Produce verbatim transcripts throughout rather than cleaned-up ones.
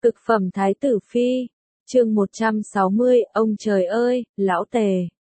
Cực phẩm Thái tử Phi, chương một trăm sáu mươi, ông trời ơi, lão Tề.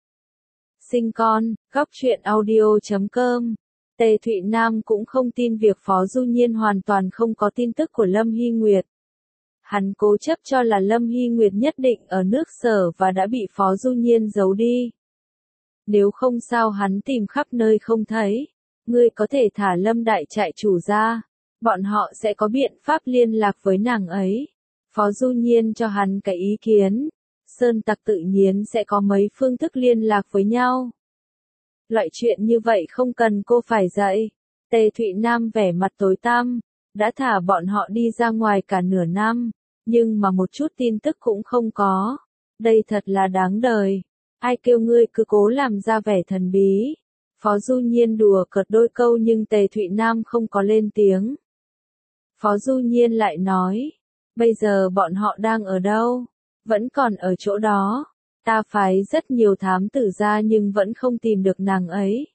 Sinh con, góc truyện audio chấm com. Tề Thụy Nam cũng không tin việc Phó Du Nhiên hoàn toàn không có tin tức của Lâm Hy Nguyệt. Hắn cố chấp cho là Lâm Hy Nguyệt nhất định ở nước Sở và đã bị Phó Du Nhiên giấu đi. Nếu không sao hắn tìm khắp nơi không thấy. Ngươi có thể thả Lâm đại trại chủ ra. Bọn họ sẽ có biện pháp liên lạc với nàng ấy. Phó Du Nhiên cho hắn cái ý kiến. Sơn Tặc tự nhiên sẽ có mấy phương thức liên lạc với nhau. Loại chuyện như vậy không cần cô phải dạy. Tề Thụy Nam vẻ mặt tối tăm. Đã thả bọn họ đi ra ngoài cả nửa năm. Nhưng mà một chút tin tức cũng không có. Đây thật là đáng đời. Ai kêu ngươi cứ cố làm ra vẻ thần bí. Phó Du Nhiên đùa cợt đôi câu nhưng Tề Thụy Nam không có lên tiếng. Phó Du Nhiên lại nói. Bây giờ bọn họ đang ở đâu? Vẫn còn ở chỗ đó. Ta phái rất nhiều thám tử ra nhưng vẫn không tìm được nàng ấy.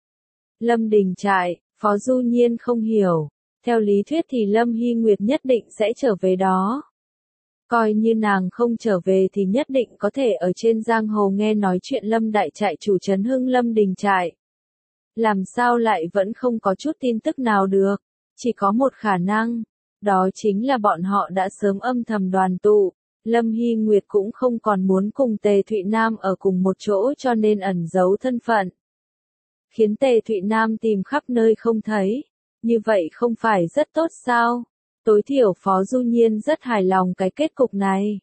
Lâm Đình Trại, Phó Du Nhiên không hiểu. Theo lý thuyết thì Lâm Hy Nguyệt nhất định sẽ trở về đó. Coi như nàng không trở về thì nhất định có thể ở trên giang hồ nghe nói chuyện Lâm đại trại chủ trấn hưng Lâm Đình Trại. Làm sao lại vẫn không có chút tin tức nào được? Chỉ có một khả năng. Đó chính là bọn họ đã sớm âm thầm đoàn tụ. Lâm Hy Nguyệt cũng không còn muốn cùng Tề Thụy Nam ở cùng một chỗ cho nên ẩn giấu thân phận. Khiến Tề Thụy Nam tìm khắp nơi không thấy. Như vậy không phải rất tốt sao? Tối thiểu Phó Du Nhiên rất hài lòng cái kết cục này.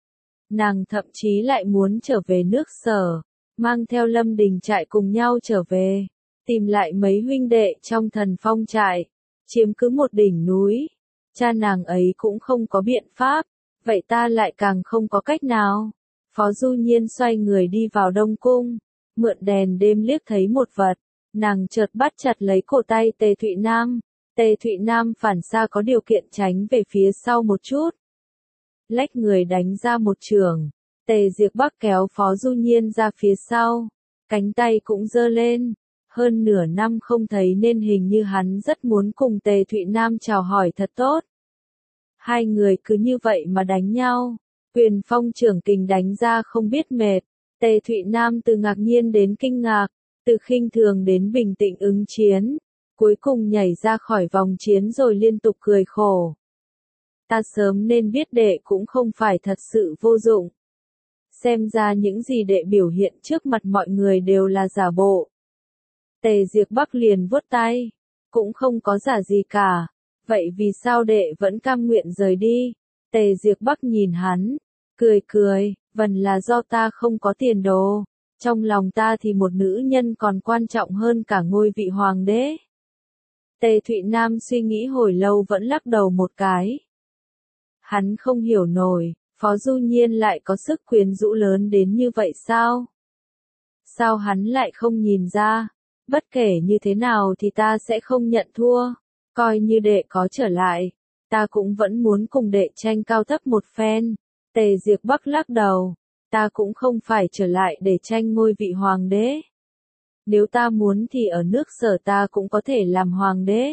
Nàng thậm chí lại muốn trở về nước Sở. Mang theo Lâm Đình Trại cùng nhau trở về. Tìm lại mấy huynh đệ trong Thần Phong trại. Chiếm cứ một đỉnh núi. Cha nàng ấy cũng không có biện pháp. Vậy ta lại càng không có cách nào. Phó Du Nhiên xoay người đi vào Đông Cung. Mượn đèn đêm liếc thấy một vật. Nàng chợt bắt chặt lấy cổ tay Tề Thụy Nam. Tề Thụy Nam phản xa có điều kiện tránh về phía sau một chút. Lách người đánh ra một chưởng. Tề Diệp Bắc kéo Phó Du Nhiên ra phía sau. Cánh tay cũng giơ lên. Hơn nửa năm không thấy nên hình như hắn rất muốn cùng Tề Thụy Nam chào hỏi thật tốt. Hai người cứ như vậy mà đánh nhau. Quyền phong trưởng kình đánh ra không biết mệt. Tề Thụy Nam từ ngạc nhiên đến kinh ngạc. Từ khinh thường đến bình tĩnh ứng chiến. Cuối cùng nhảy ra khỏi vòng chiến rồi liên tục cười khổ. Ta sớm nên biết đệ cũng không phải thật sự vô dụng. Xem ra những gì đệ biểu hiện trước mặt mọi người đều là giả bộ. Tề Diệp Bắc liền vuốt tay. Cũng không có giả gì cả. Vậy vì sao đệ vẫn cam nguyện rời đi? Tề Diệp Bắc nhìn hắn. Cười cười, vần là do ta không có tiền đồ. Trong lòng ta thì một nữ nhân còn quan trọng hơn cả ngôi vị hoàng đế. Tề Thụy Nam suy nghĩ hồi lâu vẫn lắc đầu một cái. Hắn không hiểu nổi, Phó Du Nhiên lại có sức quyến rũ lớn đến như vậy sao? Sao hắn lại không nhìn ra? Bất kể như thế nào thì ta sẽ không nhận thua. Coi như đệ có trở lại, ta cũng vẫn muốn cùng đệ tranh cao thấp một phen. Tề Diệp Bắc lắc đầu, ta cũng không phải trở lại để tranh ngôi vị hoàng đế. Nếu ta muốn thì ở nước Sở ta cũng có thể làm hoàng đế.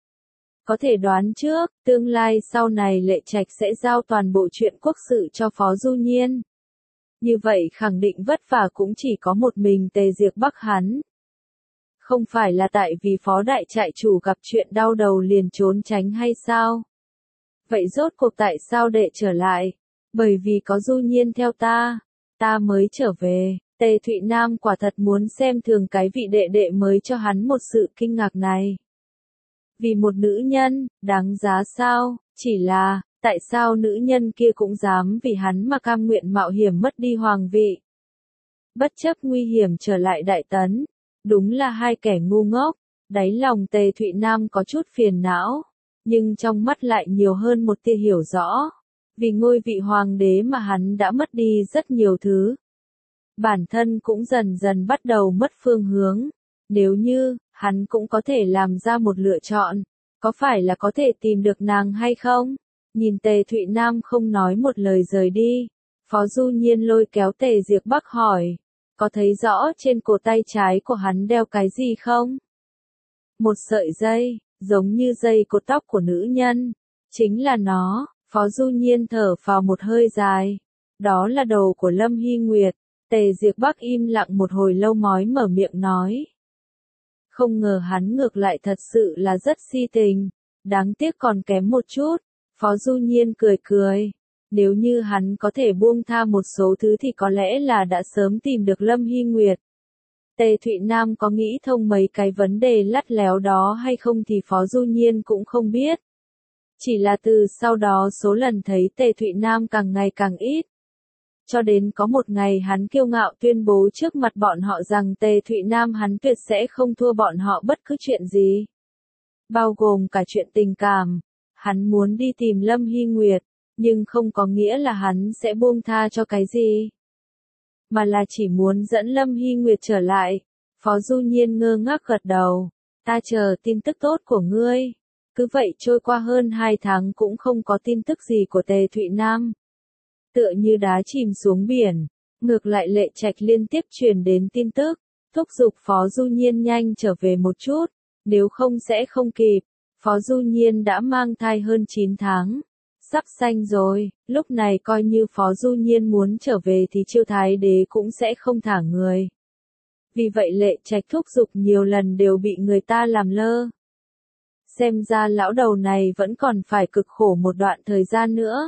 Có thể đoán trước, tương lai sau này Lệ Trạch sẽ giao toàn bộ chuyện quốc sự cho Phó Du Nhiên. Như vậy khẳng định vất vả cũng chỉ có một mình Tề Diệp Bắc hắn. Không phải là tại vì Phó đại trại chủ gặp chuyện đau đầu liền trốn tránh hay sao? Vậy rốt cuộc tại sao đệ trở lại? Bởi vì có Du Nhiên theo ta, ta mới trở về. Tề Thụy Nam quả thật muốn xem thường cái vị đệ đệ mới cho hắn một sự kinh ngạc này. Vì một nữ nhân, đáng giá sao? Chỉ là, tại sao nữ nhân kia cũng dám vì hắn mà cam nguyện mạo hiểm mất đi hoàng vị? Bất chấp nguy hiểm trở lại Đại Tấn. Đúng là hai kẻ ngu ngốc. Đáy lòng Tề Thụy Nam có chút phiền não. Nhưng trong mắt lại nhiều hơn một tia hiểu rõ. Vì ngôi vị hoàng đế mà hắn đã mất đi rất nhiều thứ. Bản thân cũng dần dần bắt đầu mất phương hướng. Nếu như, hắn cũng có thể làm ra một lựa chọn. Có phải là có thể tìm được nàng hay không? Nhìn Tề Thụy Nam không nói một lời rời đi. Phó Du Nhiên lôi kéo Tề Diệp Bắc hỏi. Có thấy rõ trên cổ tay trái của hắn đeo cái gì không? Một sợi dây, giống như dây cột tóc của nữ nhân. Chính là nó. Phó Du Nhiên thở phào một hơi dài. Đó là đồ của Lâm Hy Nguyệt. Tề Diệp Bắc im lặng một hồi lâu mới mở miệng nói. Không ngờ hắn ngược lại thật sự là rất si tình. Đáng tiếc còn kém một chút. Phó Du Nhiên cười cười. Nếu như hắn có thể buông tha một số thứ thì có lẽ là đã sớm tìm được Lâm Hy Nguyệt. Tề Thụy Nam có nghĩ thông mấy cái vấn đề lắt léo đó hay không thì Phó Du Nhiên cũng không biết. Chỉ là từ sau đó số lần thấy Tề Thụy Nam càng ngày càng ít. Cho đến có một ngày hắn kiêu ngạo tuyên bố trước mặt bọn họ rằng Tề Thụy Nam hắn tuyệt sẽ không thua bọn họ bất cứ chuyện gì. Bao gồm cả chuyện tình cảm. Hắn muốn đi tìm Lâm Hy Nguyệt, nhưng không có nghĩa là hắn sẽ buông tha cho cái gì. Mà là chỉ muốn dẫn Lâm Hy Nguyệt trở lại. Phó Du Nhiên ngơ ngác gật đầu. Ta chờ tin tức tốt của ngươi. Cứ vậy trôi qua hơn hai tháng cũng không có tin tức gì của Tề Thụy Nam. Tựa như đá chìm xuống biển, ngược lại Lệ Trạch liên tiếp truyền đến tin tức, thúc giục Phó Du Nhiên nhanh trở về một chút, nếu không sẽ không kịp. Phó Du Nhiên đã mang thai hơn chín tháng, sắp sanh rồi, lúc này coi như Phó Du Nhiên muốn trở về thì Chiêu Thái Đế cũng sẽ không thả người. Vì vậy Lệ Trạch thúc giục nhiều lần đều bị người ta làm lơ. Xem ra lão đầu này vẫn còn phải cực khổ một đoạn thời gian nữa.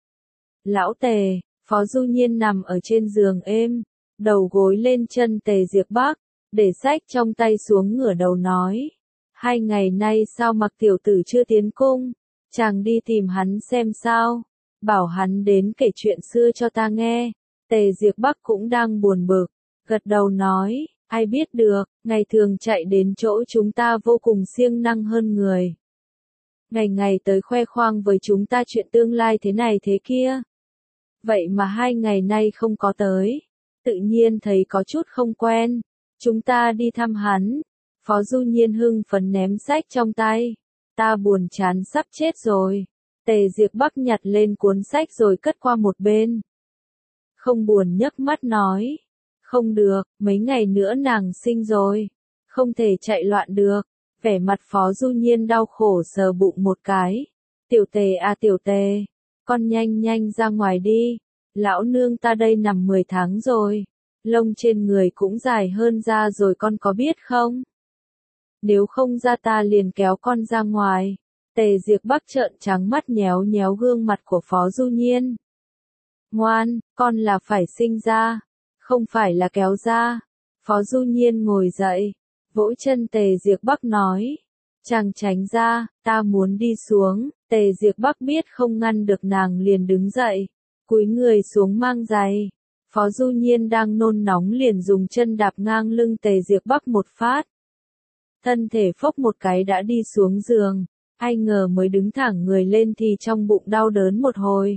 Lão Tề, Phó Du Nhiên nằm ở trên giường êm, đầu gối lên chân Tề Diệp Bắc, để sách trong tay xuống ngửa đầu nói. Hai ngày nay sao Mặc tiểu tử chưa tiến cung, chàng đi tìm hắn xem sao, bảo hắn đến kể chuyện xưa cho ta nghe. Tề Diệp Bắc cũng đang buồn bực, gật đầu nói, ai biết được, ngày thường chạy đến chỗ chúng ta vô cùng siêng năng hơn người. Ngày ngày tới khoe khoang với chúng ta chuyện tương lai thế này thế kia. Vậy mà hai ngày nay không có tới, tự nhiên thấy có chút không quen, chúng ta đi thăm hắn. Phó Du Nhiên hưng phấn ném sách trong tay, ta buồn chán sắp chết rồi. Tề Diệp Bắc nhặt lên cuốn sách rồi cất qua một bên. Không buồn nhấc mắt nói, không được, mấy ngày nữa nàng sinh rồi, không thể chạy loạn được. Vẻ mặt Phó Du Nhiên đau khổ sờ bụng một cái. Tiểu Tề à Tiểu Tề, con nhanh nhanh ra ngoài đi, lão nương ta đây nằm mười tháng rồi, lông trên người cũng dài hơn da rồi con có biết không? Nếu không ra ta liền kéo con ra ngoài. Tề Diệp Bắc trợn trắng mắt nhéo nhéo gương mặt của Phó Du Nhiên. Ngoan, con là phải sinh ra, không phải là kéo ra. Phó Du Nhiên ngồi dậy, vỗ chân Tề Diệp Bắc nói, chàng tránh ra, ta muốn đi xuống. Tề Diệp Bắc biết không ngăn được nàng liền đứng dậy, cúi người xuống mang giày. Phó Du Nhiên đang nôn nóng liền dùng chân đạp ngang lưng Tề Diệp Bắc một phát. Thân thể phốc một cái đã đi xuống giường, ai ngờ mới đứng thẳng người lên thì trong bụng đau đớn một hồi.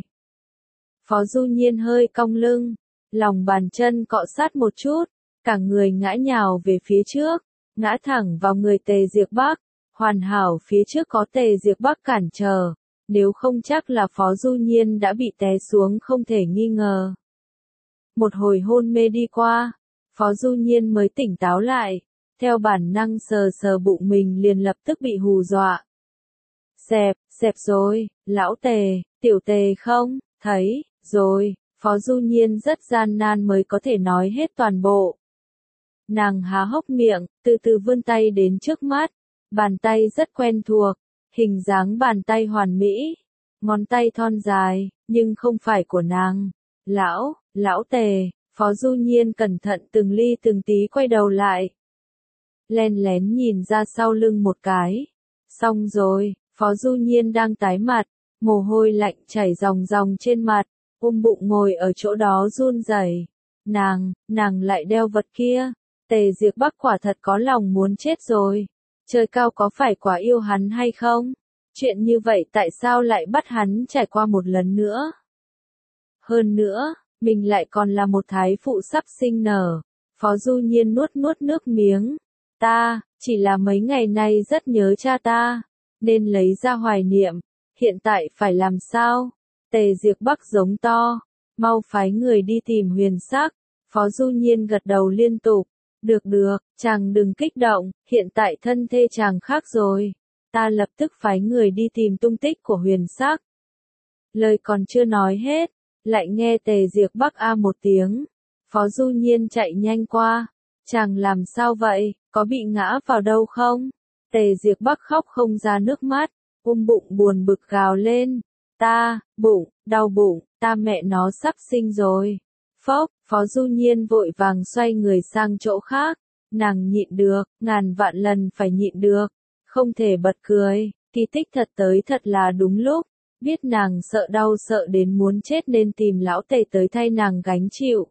Phó Du Nhiên hơi cong lưng, lòng bàn chân cọ sát một chút, cả người ngã nhào về phía trước, ngã thẳng vào người Tề Diệp Bắc. Hoàn hảo phía trước có Tề Diệp Bắc cản trở, nếu không chắc là Phó Du Nhiên đã bị té xuống không thể nghi ngờ. Một hồi hôn mê đi qua, Phó Du Nhiên mới tỉnh táo lại, theo bản năng sờ sờ bụng mình liền lập tức bị hù dọa. Xẹp, xẹp rồi, lão Tề, Tiểu Tề không, thấy, rồi, Phó Du Nhiên rất gian nan mới có thể nói hết toàn bộ. Nàng há hốc miệng, từ từ vươn tay đến trước mắt. Bàn tay rất quen thuộc, hình dáng bàn tay hoàn mỹ, ngón tay thon dài, nhưng không phải của nàng. Lão, lão Tề, Phó Du Nhiên cẩn thận từng ly từng tí quay đầu lại. Len lén nhìn ra sau lưng một cái. Xong rồi, Phó Du Nhiên đang tái mặt, mồ hôi lạnh chảy ròng ròng trên mặt, ôm bụng ngồi ở chỗ đó run rẩy. Nàng, nàng lại đeo vật kia. Tề Diệp Bắc quả thật có lòng muốn chết rồi. Trời cao có phải quá yêu hắn hay không? Chuyện như vậy tại sao lại bắt hắn trải qua một lần nữa? Hơn nữa, mình lại còn là một thái phụ sắp sinh nở. Phó Du Nhiên nuốt nuốt nước miếng. Ta, chỉ là mấy ngày nay rất nhớ cha ta, nên lấy ra hoài niệm. Hiện tại phải làm sao? Tề Diệp Bắc giống to. Mau phái người đi tìm Huyền Sắc. Phó Du Nhiên gật đầu liên tục. Được được, chàng đừng kích động, hiện tại thân thê chàng khác rồi. Ta lập tức phái người đi tìm tung tích của Huyền Sắc. Lời còn chưa nói hết, lại nghe Tề Diệc Bắc a một tiếng. Phó Du Nhiên chạy nhanh qua. Chàng làm sao vậy, có bị ngã vào đâu không? Tề Diệc Bắc khóc không ra nước mắt, ôm bụng buồn bực gào lên. Ta, bụng, đau bụng, ta mẹ nó sắp sinh rồi. Phốc, Phó Du Nhiên vội vàng xoay người sang chỗ khác. Nàng nhịn được, ngàn vạn lần phải nhịn được. Không thể bật cười, kỳ tích thật tới thật là đúng lúc. Biết nàng sợ đau sợ đến muốn chết nên tìm lão Tề tới thay nàng gánh chịu.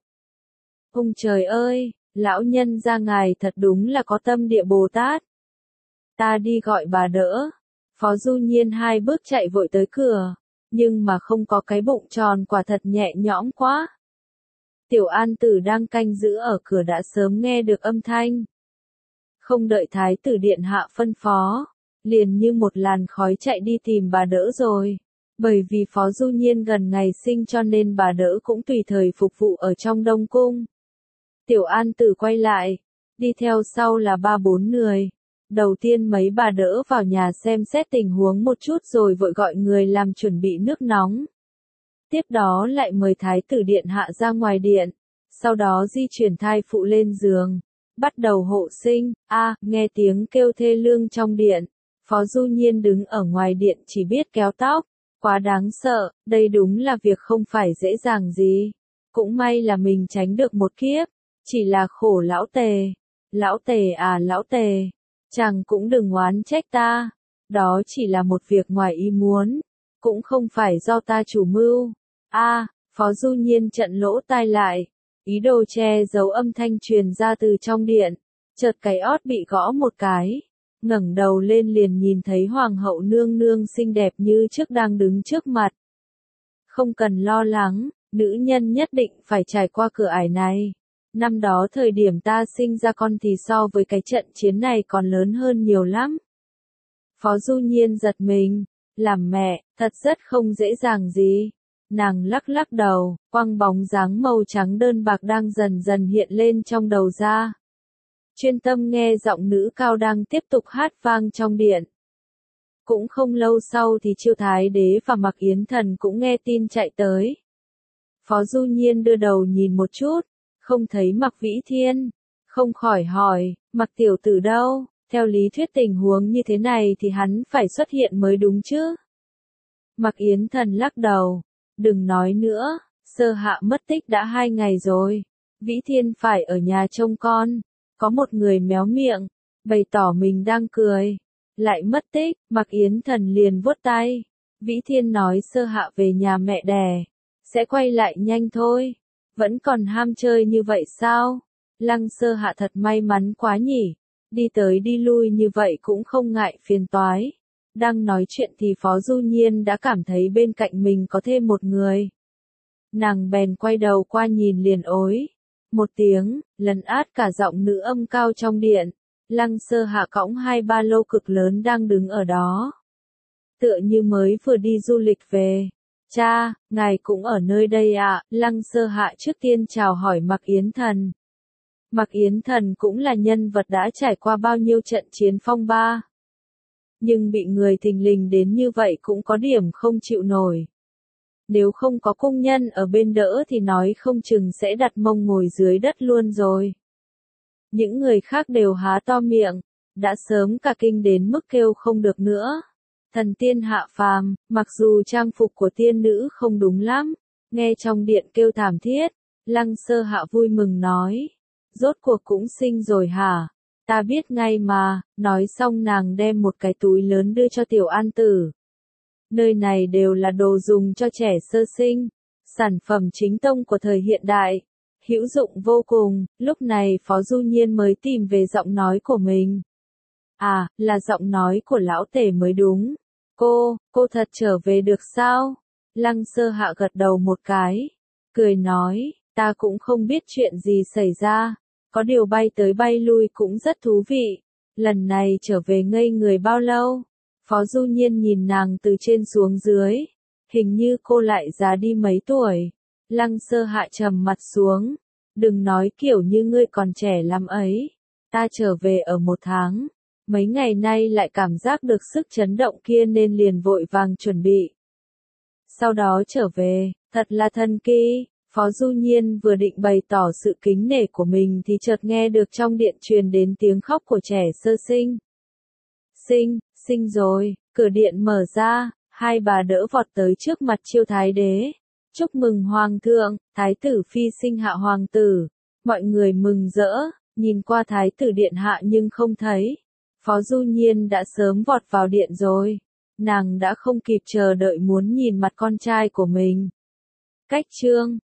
Ông trời ơi, lão nhân gia ngài thật đúng là có tâm địa Bồ Tát. Ta đi gọi bà đỡ. Phó Du Nhiên hai bước chạy vội tới cửa, nhưng mà không có cái bụng tròn quả thật nhẹ nhõm quá. Tiểu An Tử đang canh giữ ở cửa đã sớm nghe được âm thanh. Không đợi Thái tử điện hạ phân phó, liền như một làn khói chạy đi tìm bà đỡ rồi. Bởi vì Phó Du Nhiên gần ngày sinh cho nên bà đỡ cũng tùy thời phục vụ ở trong Đông Cung. Tiểu An Tử quay lại, đi theo sau là ba bốn người. Đầu tiên mấy bà đỡ vào nhà xem xét tình huống một chút rồi vội gọi người làm chuẩn bị nước nóng. Tiếp đó lại mời Thái tử điện hạ ra ngoài điện, sau đó di chuyển thai phụ lên giường, bắt đầu hộ sinh. A, à, nghe tiếng kêu thê lương trong điện, Phó Du Nhiên đứng ở ngoài điện chỉ biết kéo tóc, quá đáng sợ, đây đúng là việc không phải dễ dàng gì. Cũng may là mình tránh được một kiếp, chỉ là khổ lão Tề. Lão Tề à lão Tề, chàng cũng đừng oán trách ta, đó chỉ là một việc ngoài ý muốn, cũng không phải do ta chủ mưu. A, à, Phó Du Nhiên trận lỗ tai lại, ý đồ che giấu âm thanh truyền ra từ trong điện, chợt cái ót bị gõ một cái, ngẩng đầu lên liền nhìn thấy hoàng hậu nương nương xinh đẹp như trước đang đứng trước mặt. Không cần lo lắng, nữ nhân nhất định phải trải qua cửa ải này. Năm đó thời điểm ta sinh ra con thì so với cái trận chiến này còn lớn hơn nhiều lắm. Phó Du Nhiên giật mình, làm mẹ, thật rất không dễ dàng gì. Nàng lắc lắc đầu, quăng bóng dáng màu trắng đơn bạc đang dần dần hiện lên trong đầu ra. Chuyên tâm nghe giọng nữ cao đang tiếp tục hát vang trong điện. Cũng không lâu sau thì Chiêu Thái Đế và Mạc Yến Thần cũng nghe tin chạy tới. Phó Du Nhiên đưa đầu nhìn một chút, không thấy Mạc Vĩ Thiên, không khỏi hỏi, Mạc tiểu tử đâu? Theo lý thuyết tình huống như thế này thì hắn phải xuất hiện mới đúng chứ. Mạc Yến Thần lắc đầu, đừng nói nữa, Sơ Hạ mất tích đã hai ngày rồi, Vĩ Thiên phải ở nhà trông con. Có một người méo miệng, bày tỏ mình đang cười, lại mất tích. Mạc Yến Thần liền vuốt tay. Vĩ Thiên nói Sơ Hạ về nhà mẹ đẻ, sẽ quay lại nhanh thôi. Vẫn còn ham chơi như vậy sao? Lăng Sơ Hạ thật may mắn quá nhỉ, đi tới đi lui như vậy cũng không ngại phiền toái. Đang nói chuyện thì Phó Du Nhiên đã cảm thấy bên cạnh mình có thêm một người. Nàng bèn quay đầu qua nhìn liền ối. Một tiếng, lấn át cả giọng nữ âm cao trong điện. Lăng Sơ Hạ cõng hai ba lô cực lớn đang đứng ở đó. Tựa như mới vừa đi du lịch về. Cha, ngài cũng ở nơi đây ạ. À? Lăng Sơ Hạ trước tiên chào hỏi Mạc Yến Thần. Mạc Yến Thần cũng là nhân vật đã trải qua bao nhiêu trận chiến phong ba. Nhưng bị người thình lình đến như vậy cũng có điểm không chịu nổi. Nếu không có cung nhân ở bên đỡ thì nói không chừng sẽ đặt mông ngồi dưới đất luôn rồi. Những người khác đều há to miệng, đã sớm cả kinh đến mức kêu không được nữa. Thần tiên hạ phàm, mặc dù trang phục của tiên nữ không đúng lắm, nghe trong điện kêu thảm thiết, Lăng Sơ Hạ vui mừng nói, rốt cuộc cũng sinh rồi hả? Ta biết ngay mà. Nói xong nàng đem một cái túi lớn đưa cho Tiểu An Tử. Nơi này đều là đồ dùng cho trẻ sơ sinh, sản phẩm chính tông của thời hiện đại, hữu dụng vô cùng. Lúc này Phó Du Nhiên mới tìm về giọng nói của mình. À, là giọng nói của lão Tề mới đúng. Cô, cô thật trở về được sao? Lăng Sơ Hạ gật đầu một cái, cười nói, ta cũng không biết chuyện gì xảy ra, có điều bay tới bay lui cũng rất thú vị. Lần này trở về ngây người bao lâu? Phó Du Nhiên nhìn nàng từ trên xuống dưới, hình như cô lại già đi mấy tuổi. Lăng Sơ Hạ trầm mặt xuống, đừng nói kiểu như ngươi còn trẻ lắm ấy, ta trở về ở một tháng, mấy ngày nay lại cảm giác được sức chấn động kia nên liền vội vàng chuẩn bị. sau đó trở về, thật là thần kỳ. Phó Du Nhiên vừa định bày tỏ sự kính nể của mình thì chợt nghe được trong điện truyền đến tiếng khóc của trẻ sơ sinh. Sinh, sinh rồi, cửa điện mở ra, hai bà đỡ vọt tới trước mặt Chiêu Thái Đế. Chúc mừng Hoàng thượng, Thái tử phi sinh hạ Hoàng tử. Mọi người mừng rỡ, nhìn qua Thái tử điện hạ nhưng không thấy. Phó Du Nhiên đã sớm vọt vào điện rồi. Nàng đã không kịp chờ đợi muốn nhìn mặt con trai của mình. Cách chương